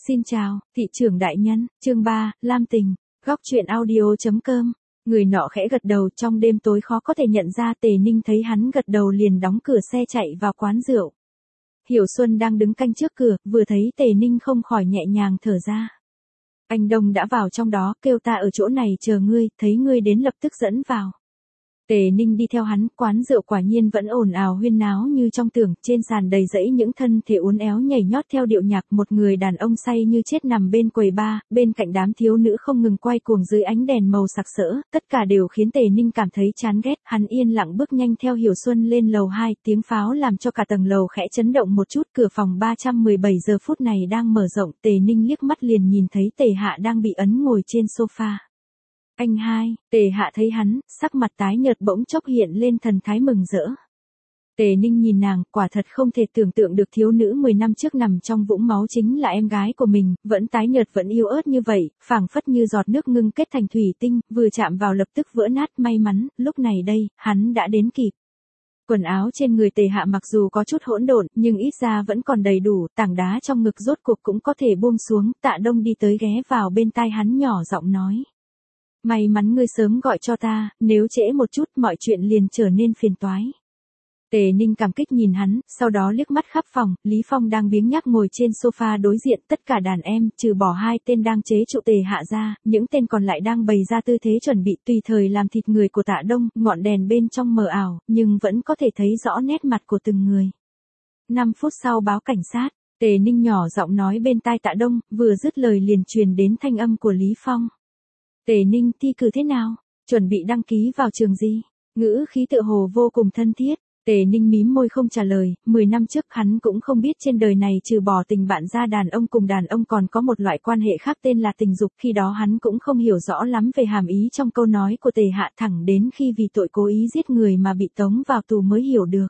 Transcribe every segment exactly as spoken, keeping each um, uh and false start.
Xin chào, thị trưởng đại nhân, chương ba, Lam Tình, góc truyện audio.com. Người nọ khẽ gật đầu, trong đêm tối khó có thể nhận ra. Tề Ninh thấy hắn gật đầu liền đóng cửa xe chạy vào quán rượu. Hiểu Xuân đang đứng canh trước cửa, vừa thấy Tề Ninh không khỏi nhẹ nhàng thở ra. Anh Đông đã vào trong đó, kêu ta ở chỗ này chờ ngươi, thấy ngươi đến lập tức dẫn vào. Tề Ninh đi theo hắn, quán rượu quả nhiên vẫn ồn ào huyên náo như trong tưởng, trên sàn đầy rẫy những thân thể uốn éo nhảy nhót theo điệu nhạc, một người đàn ông say như chết nằm bên quầy bar, bên cạnh đám thiếu nữ không ngừng quay cuồng dưới ánh đèn màu sặc sỡ, tất cả đều khiến Tề Ninh cảm thấy chán ghét. Hắn yên lặng bước nhanh theo Hiểu Xuân lên lầu hai, tiếng pháo làm cho cả tầng lầu khẽ chấn động một chút. Cửa phòng ba trăm mười bảy giờ phút này đang mở rộng, Tề Ninh liếc mắt liền nhìn thấy Tề Hạ đang bị ấn ngồi trên sofa. Anh hai, Tề Hạ thấy hắn, sắc mặt tái nhợt bỗng chốc hiện lên thần thái mừng rỡ. Tề Ninh nhìn nàng, quả thật không thể tưởng tượng được thiếu nữ mười năm trước nằm trong vũng máu chính là em gái của mình, vẫn tái nhợt vẫn yếu ớt như vậy, phảng phất như giọt nước ngưng kết thành thủy tinh, vừa chạm vào lập tức vỡ nát. May mắn, lúc này đây, hắn đã đến kịp. Quần áo trên người Tề Hạ mặc dù có chút hỗn độn, nhưng ít ra vẫn còn đầy đủ, tảng đá trong ngực rốt cuộc cũng có thể buông xuống. Tạ Đông đi tới ghé vào bên tai hắn nhỏ giọng nói. May mắn ngươi sớm gọi cho ta, nếu trễ một chút mọi chuyện liền trở nên phiền toái. Tề Ninh cảm kích nhìn hắn, sau đó liếc mắt khắp phòng, Lý Phong đang biếng nhác ngồi trên sofa đối diện, tất cả đàn em, trừ bỏ hai tên đang chế trụ Tề Hạ ra, những tên còn lại đang bày ra tư thế chuẩn bị tùy thời làm thịt người của Tạ Đông, ngọn đèn bên trong mờ ảo, nhưng vẫn có thể thấy rõ nét mặt của từng người. năm phút sau báo cảnh sát, Tề Ninh nhỏ giọng nói bên tai Tạ Đông, vừa dứt lời liền truyền đến thanh âm của Lý Phong. Tề Ninh, thi cử thế nào? Chuẩn bị đăng ký vào trường gì? Ngữ khí tựa hồ vô cùng thân thiết. Tề Ninh mím môi không trả lời, mười năm trước hắn cũng không biết trên đời này trừ bỏ tình bạn ra đàn ông cùng đàn ông còn có một loại quan hệ khác tên là tình dục, khi đó hắn cũng không hiểu rõ lắm về hàm ý trong câu nói của Tề Hạ, thẳng đến khi vì tội cố ý giết người mà bị tống vào tù mới hiểu được.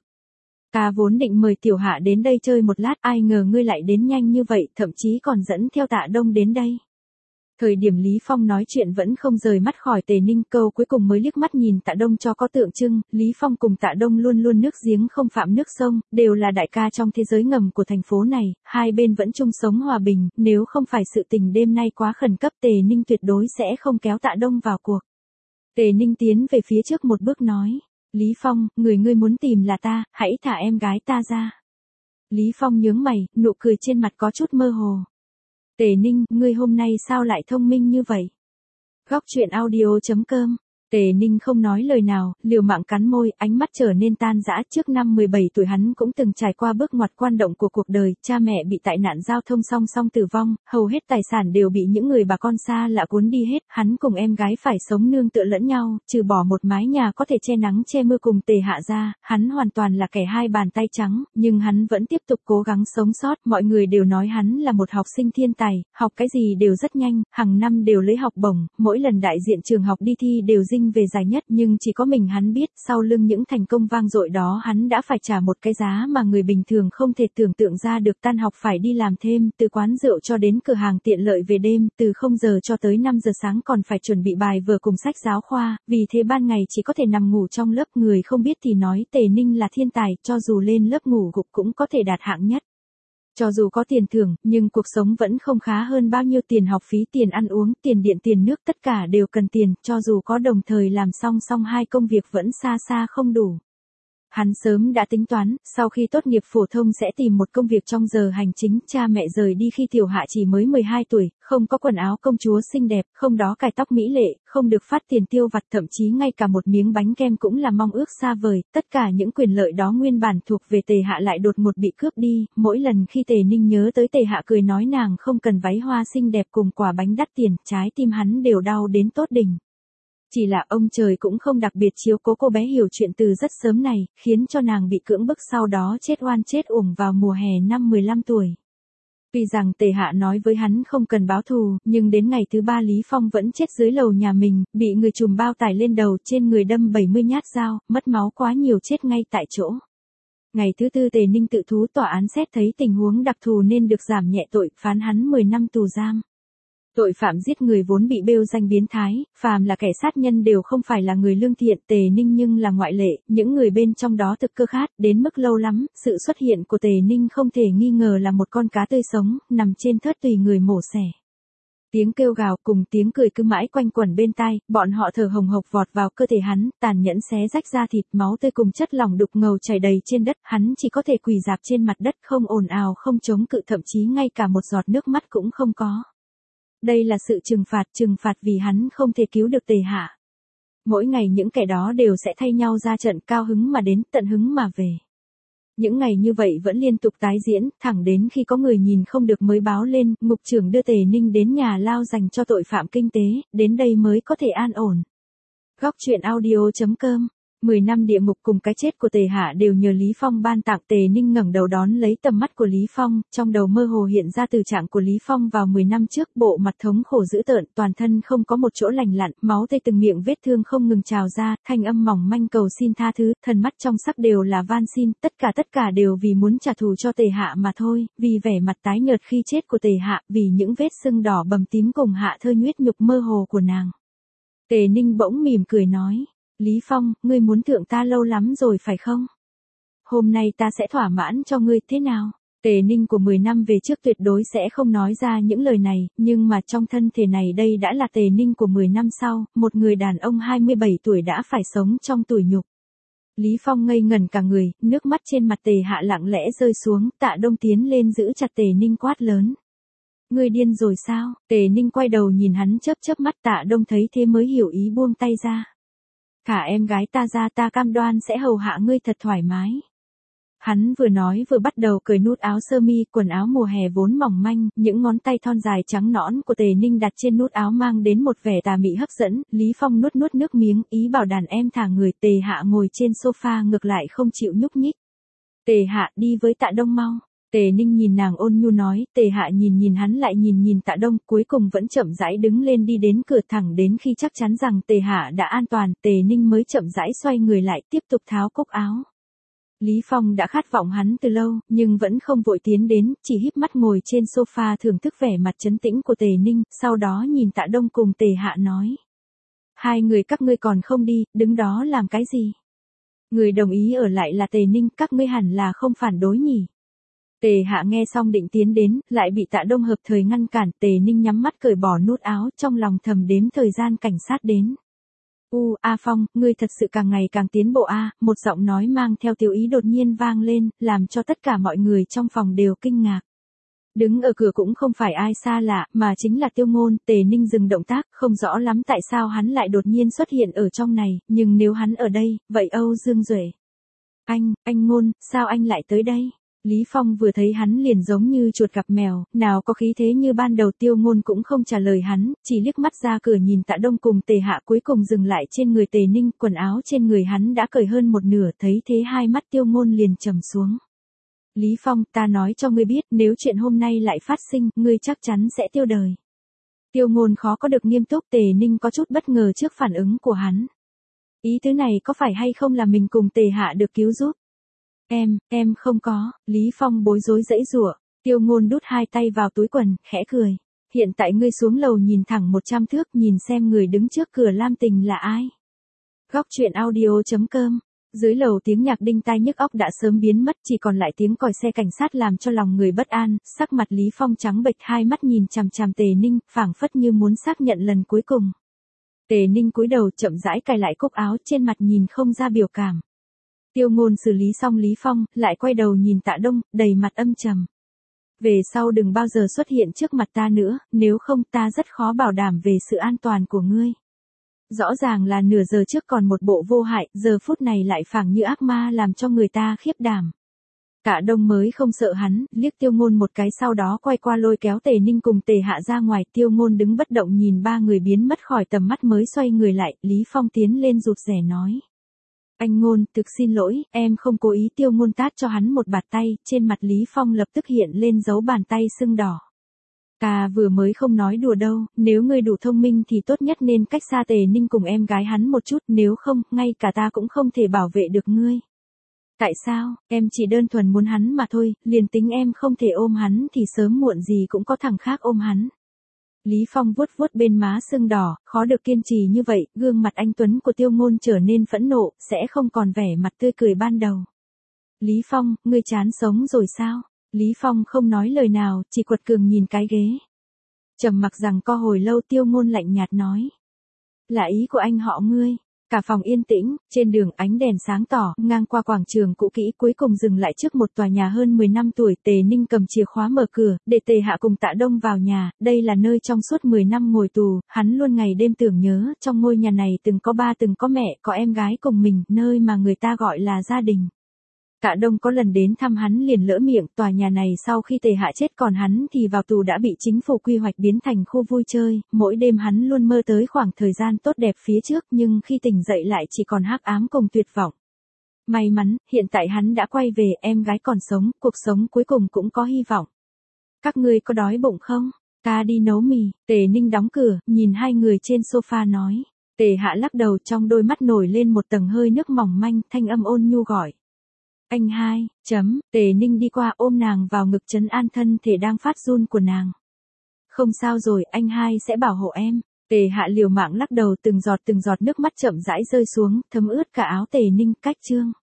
Ta vốn định mời Tiểu Hạ đến đây chơi một lát, ai ngờ ngươi lại đến nhanh như vậy, thậm chí còn dẫn theo Tạ Đông đến đây. Thời điểm Lý Phong nói chuyện vẫn không rời mắt khỏi Tề Ninh, câu cuối cùng mới liếc mắt nhìn Tạ Đông cho có tượng trưng. Lý Phong cùng Tạ Đông luôn luôn nước giếng không phạm nước sông, đều là đại ca trong thế giới ngầm của thành phố này, hai bên vẫn chung sống hòa bình, nếu không phải sự tình đêm nay quá khẩn cấp Tề Ninh tuyệt đối sẽ không kéo Tạ Đông vào cuộc. Tề Ninh tiến về phía trước một bước nói, Lý Phong, người ngươi muốn tìm là ta, hãy thả em gái ta ra. Lý Phong nhướng mày, nụ cười trên mặt có chút mơ hồ. Tề Ninh, ngươi hôm nay sao lại thông minh như vậy? Góc truyện audio.com. Tề Ninh không nói lời nào, liều mạng cắn môi, ánh mắt trở nên tan rã. Trước năm mười bảy tuổi hắn cũng từng trải qua bước ngoặt quan trọng của cuộc đời, cha mẹ bị tai nạn giao thông song song tử vong, hầu hết tài sản đều bị những người bà con xa lạ cuốn đi hết, hắn cùng em gái phải sống nương tựa lẫn nhau, trừ bỏ một mái nhà có thể che nắng che mưa cùng Tề Hạ ra, hắn hoàn toàn là kẻ hai bàn tay trắng, nhưng hắn vẫn tiếp tục cố gắng sống sót. Mọi người đều nói hắn là một học sinh thiên tài, học cái gì đều rất nhanh, hàng năm đều lấy học bổng, mỗi lần đại diện trường học đi thi đều dinh về giải nhất, nhưng chỉ có mình hắn biết, sau lưng những thành công vang dội đó hắn đã phải trả một cái giá mà người bình thường không thể tưởng tượng ra được. Tan học phải đi làm thêm, từ quán rượu cho đến cửa hàng tiện lợi về đêm, từ không giờ cho tới năm giờ sáng còn phải chuẩn bị bài vở cùng sách giáo khoa, vì thế ban ngày chỉ có thể nằm ngủ trong lớp. Người không biết thì nói Tề Ninh là thiên tài, cho dù lên lớp ngủ gục cũng có thể đạt hạng nhất. Cho dù có tiền thưởng, nhưng cuộc sống vẫn không khá hơn bao nhiêu, tiền học phí, tiền ăn uống, tiền điện, tiền nước, tất cả đều cần tiền, cho dù có đồng thời làm song song hai công việc vẫn xa xa không đủ. Hắn sớm đã tính toán, sau khi tốt nghiệp phổ thông sẽ tìm một công việc trong giờ hành chính. Cha mẹ rời đi khi Tiểu Hạ chỉ mới mười hai tuổi, không có quần áo công chúa xinh đẹp, không đó cài tóc mỹ lệ, không được phát tiền tiêu vặt, thậm chí ngay cả một miếng bánh kem cũng là mong ước xa vời. Tất cả những quyền lợi đó nguyên bản thuộc về Tề Hạ lại đột ngột bị cướp đi. Mỗi lần khi Tề Ninh nhớ tới Tề Hạ cười nói nàng không cần váy hoa xinh đẹp cùng quả bánh đắt tiền, trái tim hắn đều đau đến tột đỉnh. Chỉ là ông trời cũng không đặc biệt chiếu cố cô bé hiểu chuyện từ rất sớm này, khiến cho nàng bị cưỡng bức sau đó chết oan chết uổng vào mùa hè năm mười lăm tuổi. Tuy rằng Tề Hạ nói với hắn không cần báo thù, nhưng đến ngày thứ ba Lý Phong vẫn chết dưới lầu nhà mình, bị người trùm bao tải lên đầu, trên người đâm bảy mươi nhát dao, mất máu quá nhiều chết ngay tại chỗ. Ngày thứ tư Tề Ninh tự thú, tòa án xét thấy tình huống đặc thù nên được giảm nhẹ tội, phán hắn mười năm tù giam. Tội phạm giết người vốn bị bêu danh biến thái, phàm là kẻ sát nhân đều không phải là người lương thiện, Tề Ninh nhưng là ngoại lệ, những người bên trong đó thực cơ khát, đến mức lâu lắm, sự xuất hiện của Tề Ninh không thể nghi ngờ là một con cá tươi sống, nằm trên thớt tùy người mổ xẻ. Tiếng kêu gào cùng tiếng cười cứ mãi quanh quẩn bên tai, bọn họ thở hồng hộc vọt vào cơ thể hắn, tàn nhẫn xé rách da thịt, máu tươi cùng chất lỏng đục ngầu chảy đầy trên đất, hắn chỉ có thể quỳ rạp trên mặt đất, không ồn ào không chống cự, thậm chí ngay cả một giọt nước mắt cũng không có. Đây là sự trừng phạt, trừng phạt vì hắn không thể cứu được Tề Hạ. Mỗi ngày những kẻ đó đều sẽ thay nhau ra trận, cao hứng mà đến, tận hứng mà về. Những ngày như vậy vẫn liên tục tái diễn, thẳng đến khi có người nhìn không được mới báo lên, ngục trưởng đưa Tề Ninh đến nhà lao dành cho tội phạm kinh tế, đến đây mới có thể an ổn. Góc truyện audio chấm com. mười năm địa ngục cùng cái chết của Tề Hạ đều nhờ Lý Phong ban tặng. Tề Ninh ngẩng đầu đón lấy tầm mắt của Lý Phong, trong đầu mơ hồ hiện ra từ trạng của Lý Phong vào mười năm trước, bộ mặt thống khổ dữ tợn, toàn thân không có một chỗ lành lặn, máu tươi từng miệng vết thương không ngừng trào ra, thanh âm mỏng manh cầu xin tha thứ, thần mắt trong sắc đều là van xin, tất cả tất cả đều vì muốn trả thù cho Tề Hạ mà thôi, vì vẻ mặt tái nhợt khi chết của Tề Hạ, vì những vết sưng đỏ bầm tím cùng hạ thơ nhuyết nhục mơ hồ của nàng. Tề Ninh bỗng mỉm cười nói. Lý Phong, ngươi muốn thượng ta lâu lắm rồi phải không? Hôm nay ta sẽ thỏa mãn cho ngươi, thế nào? Tề Ninh của mười năm về trước tuyệt đối sẽ không nói ra những lời này, nhưng mà trong thân thể này đây đã là Tề Ninh của mười năm sau, một người đàn ông hai mươi bảy tuổi đã phải sống trong tủi nhục. Lý Phong ngây ngẩn cả người, nước mắt trên mặt Tề Hạ lặng lẽ rơi xuống, Tạ Đông tiến lên giữ chặt Tề Ninh quát lớn. Ngươi điên rồi sao? Tề Ninh quay đầu nhìn hắn chớp chớp mắt, Tạ Đông thấy thế mới hiểu ý buông tay ra. Thả em gái ta ra, ta cam đoan sẽ hầu hạ ngươi thật thoải mái. Hắn vừa nói vừa bắt đầu cởi nút áo sơ mi, quần áo mùa hè vốn mỏng manh, những ngón tay thon dài trắng nõn của Tề Ninh đặt trên nút áo mang đến một vẻ tà mị hấp dẫn. Lý Phong nuốt nuốt nước miếng, ý bảo đàn em thả người. Tề Hạ ngồi trên sofa ngược lại không chịu nhúc nhích. Tề Hạ, đi với Tạ Đông mau. Tề Ninh nhìn nàng ôn nhu nói, Tề Hạ nhìn nhìn hắn lại nhìn nhìn Tạ Đông, cuối cùng vẫn chậm rãi đứng lên đi đến cửa, thẳng đến khi chắc chắn rằng Tề Hạ đã an toàn, Tề Ninh mới chậm rãi xoay người lại tiếp tục tháo cúc áo. Lý Phong đã khát vọng hắn từ lâu, nhưng vẫn không vội tiến đến, chỉ híp mắt ngồi trên sofa thưởng thức vẻ mặt trấn tĩnh của Tề Ninh, sau đó nhìn Tạ Đông cùng Tề Hạ nói. Hai người các ngươi còn không đi, đứng đó làm cái gì? Người đồng ý ở lại là Tề Ninh, các ngươi hẳn là không phản đối nhỉ? Tề Hạ nghe xong định tiến đến, lại bị Tạ Đông hợp thời ngăn cản. Tề Ninh nhắm mắt cởi bỏ nút áo, trong lòng thầm đếm thời gian cảnh sát đến. U, A Phong, ngươi thật sự càng ngày càng tiến bộ a, một giọng nói mang theo tiểu ý đột nhiên vang lên, làm cho tất cả mọi người trong phòng đều kinh ngạc. Đứng ở cửa cũng không phải ai xa lạ, mà chính là Tiêu Ngôn. Tề Ninh dừng động tác, không rõ lắm tại sao hắn lại đột nhiên xuất hiện ở trong này, nhưng nếu hắn ở đây, vậy Âu Dương Duệ. Anh, anh Ngôn, sao anh lại tới đây? Lý Phong vừa thấy hắn liền giống như chuột gặp mèo, nào có khí thế như ban đầu. Tiêu Ngôn cũng không trả lời hắn, chỉ liếc mắt ra cửa nhìn Tạ Đông cùng Tề Hạ, cuối cùng dừng lại trên người Tề Ninh, quần áo trên người hắn đã cởi hơn một nửa, thấy thế hai mắt Tiêu Ngôn liền trầm xuống. Lý Phong, ta nói cho ngươi biết, nếu chuyện hôm nay lại phát sinh, ngươi chắc chắn sẽ tiêu đời. Tiêu Ngôn khó có được nghiêm túc. Tề Ninh có chút bất ngờ trước phản ứng của hắn. Ý thứ này có phải hay không là mình cùng Tề Hạ được cứu giúp? Em, em không có. Lý Phong bối rối giãy giụa. Tiêu Ngôn đút hai tay vào túi quần, khẽ cười. Hiện tại ngươi xuống lầu nhìn thẳng một trăm thước, nhìn xem người đứng trước cửa Lam Tình là ai. Góc truyện audio chấm com. Dưới lầu tiếng nhạc đinh tai nhức óc đã sớm biến mất, chỉ còn lại tiếng còi xe cảnh sát làm cho lòng người bất an. Sắc mặt Lý Phong trắng bệch, hai mắt nhìn chằm chằm Tề Ninh, phảng phất như muốn xác nhận lần cuối cùng. Tề Ninh cúi đầu chậm rãi cài lại cúc áo, trên mặt nhìn không ra biểu cảm. Tiêu Ngôn xử lý xong Lý Phong, lại quay đầu nhìn Tạ Đông, đầy mặt âm trầm. Về sau đừng bao giờ xuất hiện trước mặt ta nữa, nếu không ta rất khó bảo đảm về sự an toàn của ngươi. Rõ ràng là nửa giờ trước còn một bộ vô hại, giờ phút này lại phảng như ác ma làm cho người ta khiếp đảm. Tạ Đông mới không sợ hắn, liếc Tiêu Ngôn một cái sau đó quay qua lôi kéo Tề Ninh cùng Tề Hạ ra ngoài. Tiêu Ngôn đứng bất động nhìn ba người biến mất khỏi tầm mắt mới xoay người lại. Lý Phong tiến lên rụt rè nói. Anh Ngôn, thực xin lỗi, em không cố ý. Tiêu Ngôn tát cho hắn một bạt tay, trên mặt Lý Phong lập tức hiện lên dấu bàn tay sưng đỏ. Ta vừa mới không nói đùa đâu, nếu ngươi đủ thông minh thì tốt nhất nên cách xa Tề Ninh cùng em gái hắn một chút, nếu không, ngay cả ta cũng không thể bảo vệ được ngươi. Tại sao, em chỉ đơn thuần muốn hắn mà thôi, liền tính em không thể ôm hắn thì sớm muộn gì cũng có thằng khác ôm hắn. Lý Phong vuốt vuốt bên má sưng đỏ, khó được kiên trì như vậy, gương mặt anh tuấn của Tiêu Ngôn trở nên phẫn nộ, sẽ không còn vẻ mặt tươi cười ban đầu. Lý Phong, ngươi chán sống rồi sao? Lý Phong không nói lời nào, chỉ quật cường nhìn cái ghế. Trầm mặc rằng co hồi lâu, Tiêu Ngôn lạnh nhạt nói. Là ý của anh họ ngươi. Cả phòng yên tĩnh, trên đường ánh đèn sáng tỏ, ngang qua quảng trường cũ kỹ, cuối cùng dừng lại trước một tòa nhà hơn mười năm tuổi. Tề Ninh cầm chìa khóa mở cửa, để Tề Hạ cùng Tạ Đông vào nhà. Đây là nơi trong suốt mười năm ngồi tù, hắn luôn ngày đêm tưởng nhớ, trong ngôi nhà này từng có ba từng có mẹ, có em gái cùng mình, nơi mà người ta gọi là gia đình. Tạ Đông có lần đến thăm hắn liền lỡ miệng, tòa nhà này sau khi Tề Hạ chết, còn hắn thì vào tù đã bị chính phủ quy hoạch biến thành khu vui chơi, mỗi đêm hắn luôn mơ tới khoảng thời gian tốt đẹp phía trước, nhưng khi tỉnh dậy lại chỉ còn hắc ám cùng tuyệt vọng. May mắn, hiện tại hắn đã quay về, em gái còn sống, cuộc sống cuối cùng cũng có hy vọng. Các ngươi có đói bụng không? Ta đi nấu mì. Tề Ninh đóng cửa, nhìn hai người trên sofa nói. Tề Hạ lắc đầu, trong đôi mắt nổi lên một tầng hơi nước mỏng manh, thanh âm ôn nhu gọi. Anh hai, chấm, Tề Ninh đi qua ôm nàng vào ngực trấn an thân thể đang phát run của nàng. Không sao rồi, anh hai sẽ bảo hộ em. Tề Hạ liều mạng lắc đầu, từng giọt từng giọt nước mắt chậm rãi rơi xuống, thấm ướt cả áo Tề Ninh. Cách chương